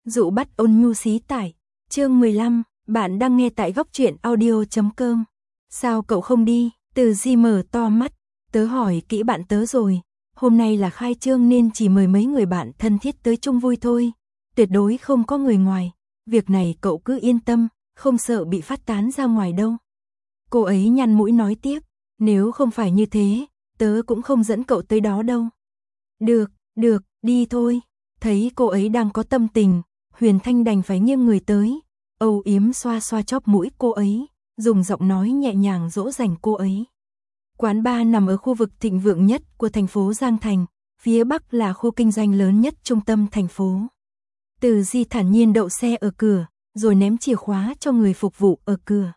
Dụ bắt ôn nhu xí tải. Chương 15, bạn đang nghe tại góc truyện audio.com. Sao cậu không đi? Từ Di mở to mắt. Tớ hỏi kỹ bạn tớ rồi. Hôm nay là khai trương nên chỉ mời mấy người bạn thân thiết tới chung vui thôi. Tuyệt đối không có người ngoài. Việc này cậu cứ yên tâm, không sợ bị phát tán ra ngoài đâu. Cô ấy nhăn mũi nói tiếp. Nếu không phải như thế, tớ cũng không dẫn cậu tới đó đâu. Được, đi thôi. Thấy cô ấy đang có tâm tình, Huyền Thanh đành phải nghiêng người tới, âu yếm xoa xoa chóp mũi cô ấy, dùng giọng nói nhẹ nhàng dỗ dành cô ấy. Quán bar nằm ở khu vực thịnh vượng nhất của thành phố Giang Thành, phía bắc là khu kinh doanh lớn nhất trung tâm thành phố. Từ Di thản nhiên đậu xe ở cửa, rồi ném chìa khóa cho người phục vụ ở cửa.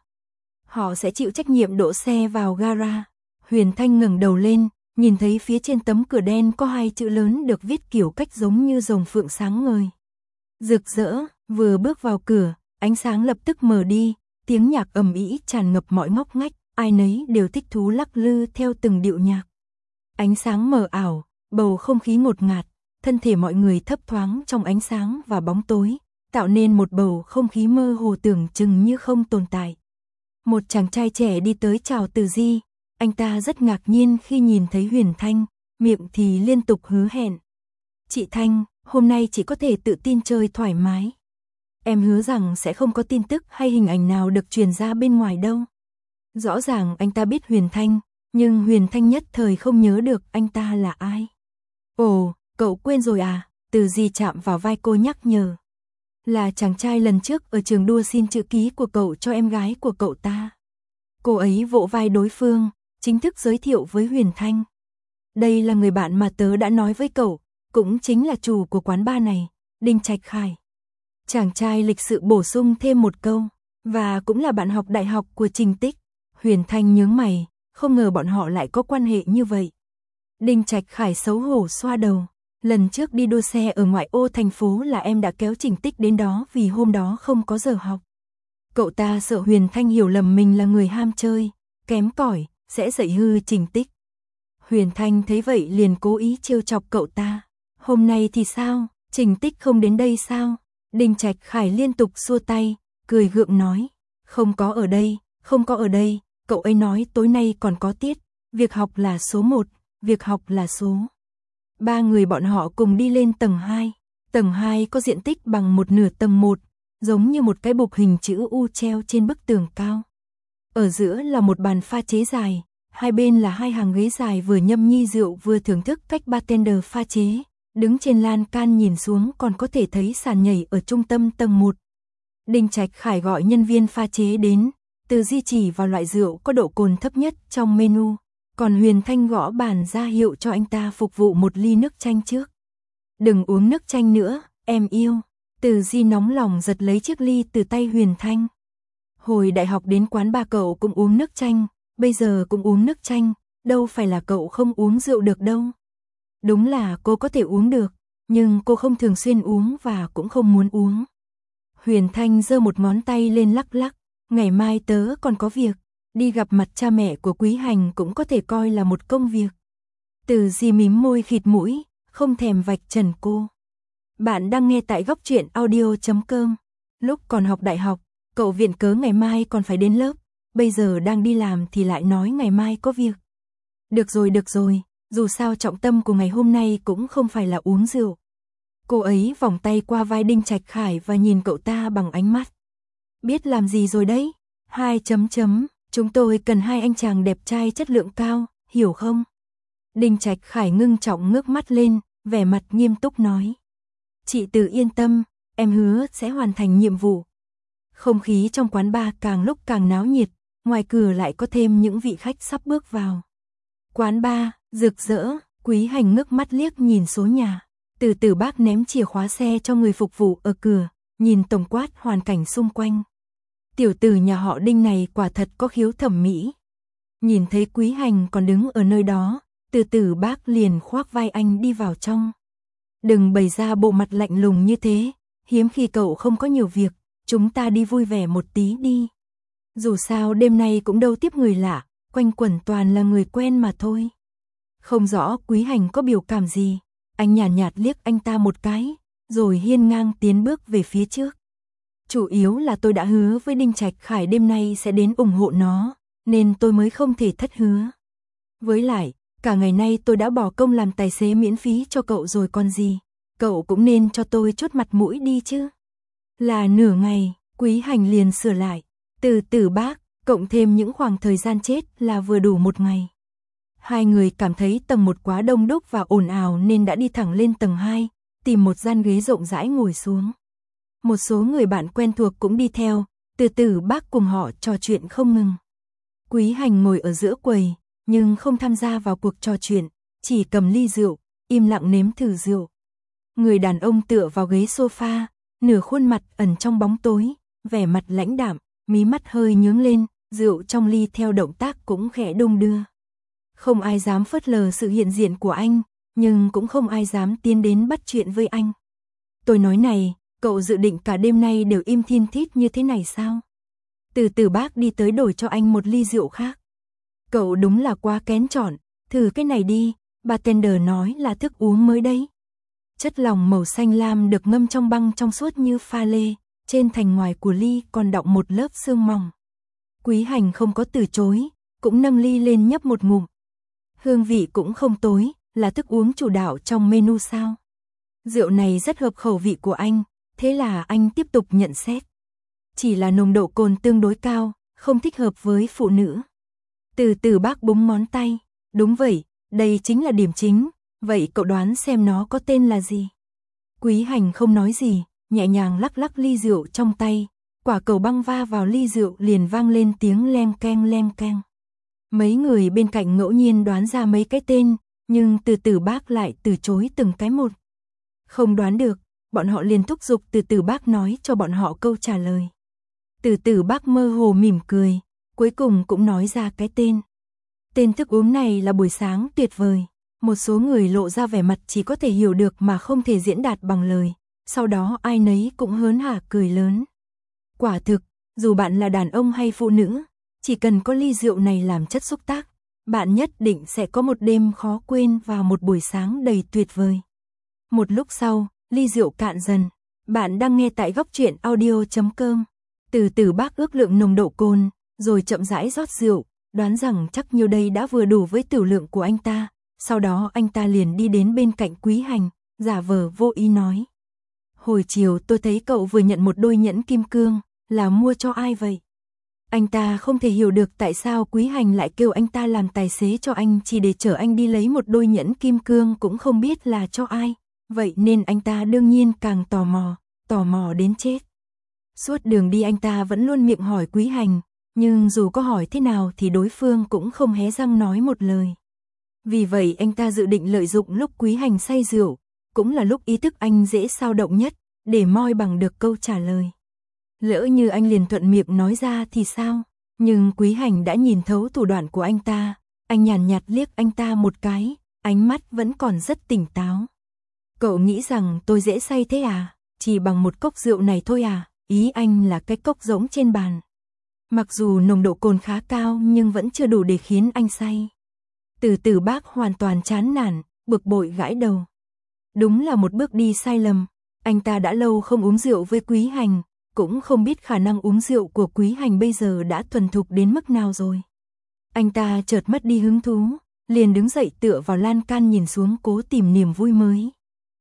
Họ sẽ chịu trách nhiệm đỗ xe vào gara. Huyền Thanh ngẩng đầu lên, nhìn thấy phía trên tấm cửa đen có hai chữ lớn được viết kiểu cách giống như rồng phượng sáng ngời. Rực rỡ, vừa bước vào cửa, ánh sáng lập tức mờ đi, tiếng nhạc ầm ĩ tràn ngập mọi ngóc ngách, ai nấy đều thích thú lắc lư theo từng điệu nhạc. Ánh sáng mờ ảo, bầu không khí ngột ngạt, thân thể mọi người thấp thoáng trong ánh sáng và bóng tối, tạo nên một bầu không khí mơ hồ tưởng chừng như không tồn tại. Một chàng trai trẻ đi tới chào Từ Di. Anh ta rất ngạc nhiên khi nhìn thấy Huyền Thanh, miệng thì liên tục hứa hẹn. Chị Thanh, hôm nay chị có thể tự tin chơi thoải mái. Em hứa rằng sẽ không có tin tức hay hình ảnh nào được truyền ra bên ngoài đâu. Rõ ràng anh ta biết Huyền Thanh, nhưng Huyền Thanh nhất thời không nhớ được anh ta là ai. Ồ, cậu quên rồi à? Từ Di chạm vào vai cô nhắc nhở. Là chàng trai lần trước ở trường đua xin chữ ký của cậu cho em gái của cậu ta. Cô ấy vỗ vai đối phương, chính thức giới thiệu với Huyền Thanh. Đây là người bạn mà tớ đã nói với cậu, cũng chính là chủ của quán bar này, Đinh Trạch Khải. Chàng trai lịch sự bổ sung thêm một câu, và cũng là bạn học đại học của Trình Tích. Huyền Thanh nhướng mày, không ngờ bọn họ lại có quan hệ như vậy. Đinh Trạch Khải xấu hổ xoa đầu. Lần trước đi đua xe ở ngoại ô thành phố là em đã kéo Trình Tích đến đó vì hôm đó không có giờ học. Cậu ta sợ Huyền Thanh hiểu lầm mình là người ham chơi, kém cỏi, sẽ dạy hư Trình Tích. Huyền Thanh thấy vậy liền cố ý trêu chọc cậu ta. Hôm nay thì sao, Trình Tích không đến đây sao? Đinh Trạch Khải liên tục xua tay, cười gượng nói. Không có ở đây, cậu ấy nói tối nay còn có tiết, việc học là số 1, việc học là số. Ba người bọn họ cùng đi lên tầng 2. Tầng 2 có diện tích bằng một nửa tầng 1, giống như một cái bục hình chữ U treo trên bức tường cao. Ở giữa là một bàn pha chế dài, hai bên là hai hàng ghế dài vừa nhâm nhi rượu vừa thưởng thức cách bartender pha chế. Đứng trên lan can nhìn xuống còn có thể thấy sàn nhảy ở trung tâm tầng 1. Đinh Trạch Khải gọi nhân viên pha chế đến, Từ Di chỉ vào loại rượu có độ cồn thấp nhất trong menu. Còn Huyền Thanh gõ bàn ra hiệu cho anh ta phục vụ một ly nước chanh trước. Đừng uống nước chanh nữa, em yêu. Từ Di nóng lòng giật lấy chiếc ly từ tay Huyền Thanh. Hồi đại học đến quán bar cậu cũng uống nước chanh, bây giờ cũng uống nước chanh, đâu phải là cậu không uống rượu được đâu. Đúng là cô có thể uống được, nhưng cô không thường xuyên uống và cũng không muốn uống. Huyền Thanh giơ một ngón tay lên lắc lắc, ngày mai tớ còn có việc. Đi gặp mặt cha mẹ của Quý Hành cũng có thể coi là một công việc. Từ Di mím môi khịt mũi, không thèm vạch trần cô. Bạn đang nghe tại góc truyện audio.com. Lúc còn học đại học, cậu viện cớ ngày mai còn phải đến lớp, bây giờ đang đi làm thì lại nói ngày mai có việc. Được rồi, dù sao trọng tâm của ngày hôm nay cũng không phải là uống rượu. Cô ấy vòng tay qua vai Đinh Trạch Khải và nhìn cậu ta bằng ánh mắt. Biết làm gì rồi đấy? 2 Chúng tôi cần hai anh chàng đẹp trai chất lượng cao, hiểu không? Đinh Trạch Khải ngưng trọng ngước mắt lên, vẻ mặt nghiêm túc nói. Chị Từ yên tâm, em hứa sẽ hoàn thành nhiệm vụ. Không khí trong quán bar càng lúc càng náo nhiệt, ngoài cửa lại có thêm những vị khách sắp bước vào. Quán bar, rực rỡ, Quý Hành ngước mắt liếc nhìn số nhà. Từ bác ném chìa khóa xe cho người phục vụ ở cửa, nhìn tổng quát hoàn cảnh xung quanh. Tiểu tử nhà họ Đinh này quả thật có khiếu thẩm mỹ. Nhìn thấy Quý Hành còn đứng ở nơi đó, từ bác liền khoác vai anh đi vào trong. Đừng bày ra bộ mặt lạnh lùng như thế, hiếm khi cậu không có nhiều việc, chúng ta đi vui vẻ một tí đi. Dù sao đêm nay cũng đâu tiếp người lạ, quanh quẩn toàn là người quen mà thôi. Không rõ Quý Hành có biểu cảm gì, anh nhàn nhạt liếc anh ta một cái, rồi hiên ngang tiến bước về phía trước. Chủ yếu là tôi đã hứa với Đinh Trạch Khải đêm nay sẽ đến ủng hộ nó, nên tôi mới không thể thất hứa. Với lại, cả ngày nay tôi đã bỏ công làm tài xế miễn phí cho cậu rồi còn gì, cậu cũng nên cho tôi chút mặt mũi đi chứ. Là nửa ngày, Quý Hành liền sửa lại, từ từ bác, cộng thêm những khoảng thời gian chết là vừa đủ một ngày. Hai người cảm thấy tầng 1 quá đông đúc và ồn ào nên đã đi thẳng lên tầng 2, tìm một gian ghế rộng rãi ngồi xuống. Một số người bạn quen thuộc cũng đi theo, từ từ bác cùng họ trò chuyện không ngừng. Quý Hành ngồi ở giữa quầy, nhưng không tham gia vào cuộc trò chuyện, chỉ cầm ly rượu, im lặng nếm thử rượu. Người đàn ông tựa vào ghế sofa, nửa khuôn mặt ẩn trong bóng tối, vẻ mặt lãnh đạm, mí mắt hơi nhướng lên, rượu trong ly theo động tác cũng khẽ đung đưa. Không ai dám phớt lờ sự hiện diện của anh, nhưng cũng không ai dám tiến đến bắt chuyện với anh. Tôi nói này, cậu dự định cả đêm nay đều im thin thít như thế này sao? Từ từ bác đi tới đổi cho anh một ly rượu khác. Cậu đúng là quá kén chọn, thử cái này đi, bartender nói là thức uống mới đấy. Chất lỏng màu xanh lam được ngâm trong băng trong suốt như pha lê, trên thành ngoài của ly còn đọng một lớp sương mỏng. Quý Hành không có từ chối, cũng nâng ly lên nhấp một ngụm. Hương vị cũng không tối, là thức uống chủ đạo trong menu sao? Rượu này rất hợp khẩu vị của anh, thế là anh tiếp tục nhận xét. Chỉ là nồng độ cồn tương đối cao, không thích hợp với phụ nữ. Từ từ bác búng ngón tay, đúng vậy, đây chính là điểm chính, vậy cậu đoán xem nó có tên là gì? Quý Hành không nói gì, nhẹ nhàng lắc lắc ly rượu trong tay, quả cầu băng va vào ly rượu liền vang lên tiếng leng keng leng keng. Mấy người bên cạnh ngẫu nhiên đoán ra mấy cái tên, nhưng từ từ bác lại từ chối từng cái một. Không đoán được, bọn họ liền thúc giục từ từ bác nói cho bọn họ câu trả lời. Từ từ bác mơ hồ mỉm cười, cuối cùng cũng nói ra cái tên. Tên thức uống này là buổi sáng tuyệt vời. Một số người lộ ra vẻ mặt chỉ có thể hiểu được mà không thể diễn đạt bằng lời, sau đó ai nấy cũng hớn hả cười lớn. Quả thực, dù bạn là đàn ông hay phụ nữ, chỉ cần có ly rượu này làm chất xúc tác, bạn nhất định sẽ có một đêm khó quên và một buổi sáng đầy tuyệt vời. Một lúc sau, ly rượu cạn dần. Bạn đang nghe tại góc truyện audio.com. Từ từ bác ước lượng nồng độ cồn, rồi chậm rãi rót rượu, đoán rằng chắc nhiêu đây đã vừa đủ với tiểu lượng của anh ta. Sau đó anh ta liền đi đến bên cạnh Quý Hành, giả vờ vô ý nói. Hồi chiều tôi thấy cậu vừa nhận một đôi nhẫn kim cương, là mua cho ai vậy? Anh ta không thể hiểu được tại sao Quý Hành lại kêu anh ta làm tài xế cho anh chỉ để chở anh đi lấy một đôi nhẫn kim cương cũng không biết là cho ai. Vậy nên anh ta đương nhiên càng tò mò đến chết. Suốt đường đi anh ta vẫn luôn miệng hỏi Quý Hành, nhưng dù có hỏi thế nào thì đối phương cũng không hé răng nói một lời. Vì vậy anh ta dự định lợi dụng lúc Quý Hành say rượu, cũng là lúc ý thức anh dễ xao động nhất, để moi bằng được câu trả lời. Lỡ như anh liền thuận miệng nói ra thì sao? Nhưng Quý Hành đã nhìn thấu thủ đoạn của anh ta, anh nhàn nhạt liếc anh ta một cái, ánh mắt vẫn còn rất tỉnh táo. Cậu nghĩ rằng tôi dễ say thế à? Chỉ bằng một cốc rượu này thôi à? Ý anh là cái cốc rỗng trên bàn. Mặc dù nồng độ cồn khá cao nhưng vẫn chưa đủ để khiến anh say. Từ từ bác hoàn toàn chán nản, bực bội gãi đầu. Đúng là một bước đi sai lầm. Anh ta đã lâu không uống rượu với Quý Hành, cũng không biết khả năng uống rượu của Quý Hành bây giờ đã thuần thục đến mức nào rồi. Anh ta chợt mất đi hứng thú, liền đứng dậy tựa vào lan can nhìn xuống cố tìm niềm vui mới.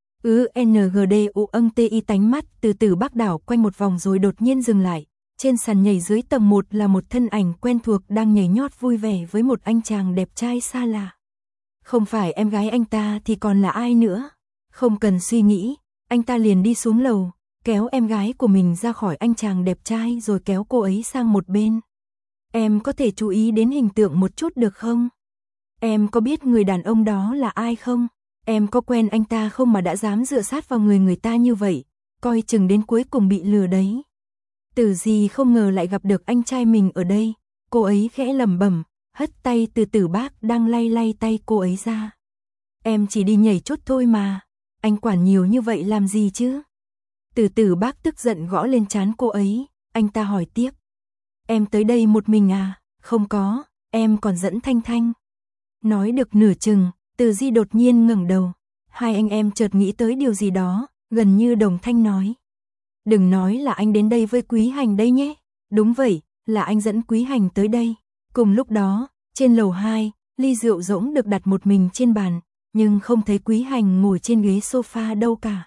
NGDUNTI tánh mắt từ từ bác đảo quanh một vòng rồi đột nhiên dừng lại. Trên sàn nhảy dưới tầng 1 là một thân ảnh quen thuộc đang nhảy nhót vui vẻ với một anh chàng đẹp trai xa lạ. Không phải em gái anh ta thì còn là ai nữa. Không cần suy nghĩ, anh ta liền đi xuống lầu, kéo em gái của mình ra khỏi anh chàng đẹp trai rồi kéo cô ấy sang một bên. Em có thể chú ý đến hình tượng một chút được không? Em có biết người đàn ông đó là ai không? Em có quen anh ta không mà đã dám dựa sát vào người ta như vậy, coi chừng đến cuối cùng bị lừa đấy. Từ gì không ngờ lại gặp được anh trai mình ở đây, cô ấy khẽ lẩm bẩm, hất tay từ từ bác đang lay tay cô ấy ra. Em chỉ đi nhảy chút thôi mà, anh quản nhiều như vậy làm gì chứ? Từ từ bác tức giận gõ lên trán cô ấy, anh ta hỏi tiếp. Em tới đây một mình à? Không có, em còn dẫn Thanh Thanh. Nói được nửa chừng, Từ Di đột nhiên ngẩng đầu. Hai anh em chợt nghĩ tới điều gì đó, gần như đồng thanh nói. Đừng nói là anh đến đây với Quý Hành đây nhé. Đúng vậy, là anh dẫn Quý Hành tới đây. Cùng lúc đó, trên lầu 2, ly rượu rỗng được đặt một mình trên bàn, nhưng không thấy Quý Hành ngồi trên ghế sofa đâu cả.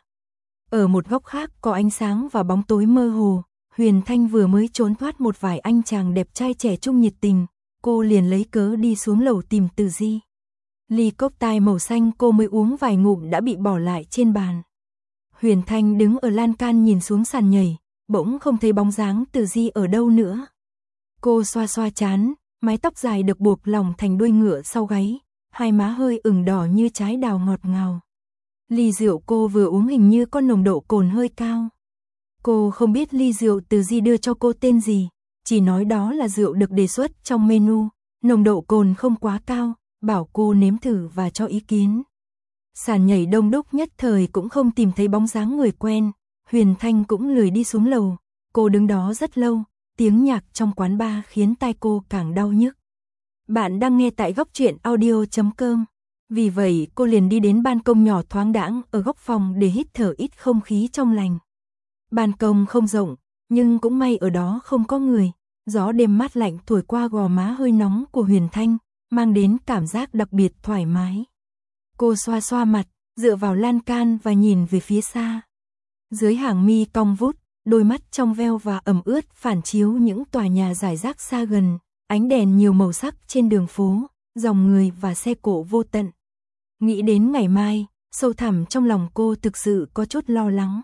Ở một góc khác có ánh sáng và bóng tối mơ hồ, Huyền Thanh vừa mới trốn thoát một vài anh chàng đẹp trai trẻ trung nhiệt tình, cô liền lấy cớ đi xuống lầu tìm Từ Di. Ly cốc tai màu xanh cô mới uống vài ngụm đã bị bỏ lại trên bàn. Huyền Thanh đứng ở lan can nhìn xuống sàn nhảy, bỗng không thấy bóng dáng Từ Di ở đâu nữa. Cô xoa xoa trán, mái tóc dài được buộc lỏng thành đuôi ngựa sau gáy, hai má hơi ửng đỏ như trái đào ngọt ngào. Ly rượu cô vừa uống hình như có nồng độ cồn hơi cao. Cô không biết ly rượu Từ Di đưa cho cô tên gì, chỉ nói đó là rượu được đề xuất trong menu, nồng độ cồn không quá cao, bảo cô nếm thử và cho ý kiến. Sàn nhảy đông đúc nhất thời cũng không tìm thấy bóng dáng người quen, Huyền Thanh cũng lười đi xuống lầu, cô đứng đó rất lâu, tiếng nhạc trong quán bar khiến tai cô càng đau nhức. Bạn đang nghe tại góc truyện audio.com. Vì vậy cô liền đi đến ban công nhỏ thoáng đãng ở góc phòng để hít thở ít không khí trong lành. Ban công không rộng, nhưng cũng may ở đó không có người, gió đêm mát lạnh thổi qua gò má hơi nóng của Huyền Thanh, mang đến cảm giác đặc biệt thoải mái. Cô xoa xoa mặt, dựa vào lan can và nhìn về phía xa. Dưới hàng mi cong vút, đôi mắt trong veo và ẩm ướt phản chiếu những tòa nhà rải rác xa gần, ánh đèn nhiều màu sắc trên đường phố, dòng người và xe cộ vô tận. Nghĩ đến ngày mai, sâu thẳm trong lòng cô thực sự có chút lo lắng.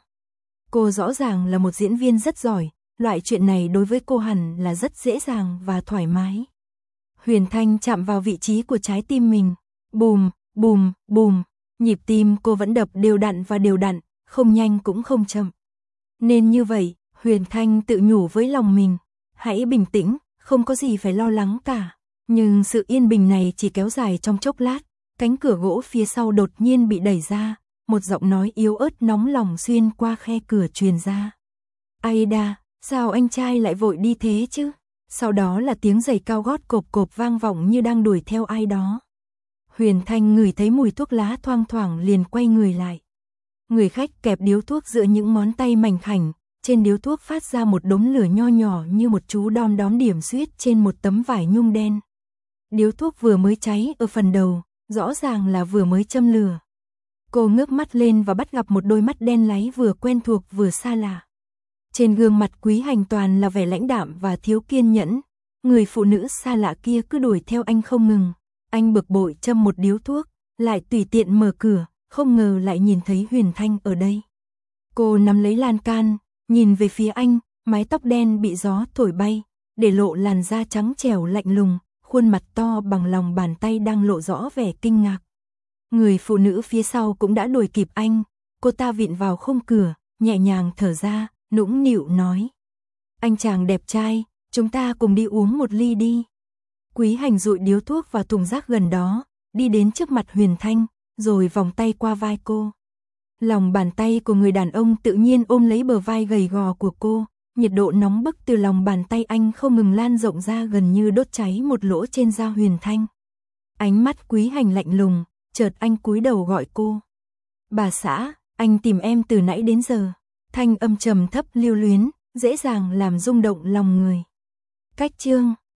Cô rõ ràng là một diễn viên rất giỏi, loại chuyện này đối với cô hẳn là rất dễ dàng và thoải mái. Huyền Thanh chạm vào vị trí của trái tim mình, bùm, bùm, bùm, nhịp tim cô vẫn đập đều đặn, không nhanh cũng không chậm. Nên như vậy, Huyền Thanh tự nhủ với lòng mình, hãy bình tĩnh, không có gì phải lo lắng cả. Nhưng sự yên bình này chỉ kéo dài trong chốc lát, cánh cửa gỗ phía sau đột nhiên bị đẩy ra, một giọng nói yếu ớt nóng lòng xuyên qua khe cửa truyền ra. Aida, sao anh trai lại vội đi thế chứ? Sau đó là tiếng giày cao gót cộp cộp vang vọng như đang đuổi theo ai đó. Huyền Thanh ngửi thấy mùi thuốc lá thoang thoảng liền quay người lại. Người khách kẹp điếu thuốc giữa những ngón tay mảnh khảnh, trên điếu thuốc phát ra một đốm lửa nho nhỏ như một chú đom đóm điểm xuyết trên một tấm vải nhung đen. Điếu thuốc vừa mới cháy ở phần đầu, rõ ràng là vừa mới châm lửa. Cô ngước mắt lên và bắt gặp một đôi mắt đen láy vừa quen thuộc vừa xa lạ. Trên gương mặt Quý Hành toàn là vẻ lãnh đạm và thiếu kiên nhẫn. Người phụ nữ xa lạ kia cứ đuổi theo anh không ngừng. Anh bực bội châm một điếu thuốc, lại tùy tiện mở cửa, không ngờ lại nhìn thấy Huyền Thanh ở đây. Cô nắm lấy lan can, nhìn về phía anh, mái tóc đen bị gió thổi bay, để lộ làn da trắng trẻo lạnh lùng, khuôn mặt to bằng lòng bàn tay đang lộ rõ vẻ kinh ngạc. Người phụ nữ phía sau cũng đã đuổi kịp anh, cô ta vịn vào khung cửa, nhẹ nhàng thở ra, nũng nịu nói. Anh chàng đẹp trai, chúng ta cùng đi uống một ly đi. Quý Hành dụi điếu thuốc vào thùng rác gần đó, đi đến trước mặt Huyền Thanh, rồi vòng tay qua vai cô. Lòng bàn tay của người đàn ông tự nhiên ôm lấy bờ vai gầy gò của cô, nhiệt độ nóng bức từ lòng bàn tay anh không ngừng lan rộng ra gần như đốt cháy một lỗ trên da Huyền Thanh. Ánh mắt Quý Hành lạnh lùng, chợt anh cúi đầu gọi cô. Bà xã, anh tìm em từ nãy đến giờ. Thanh âm trầm thấp lưu luyến, dễ dàng làm rung động lòng người. Cách chương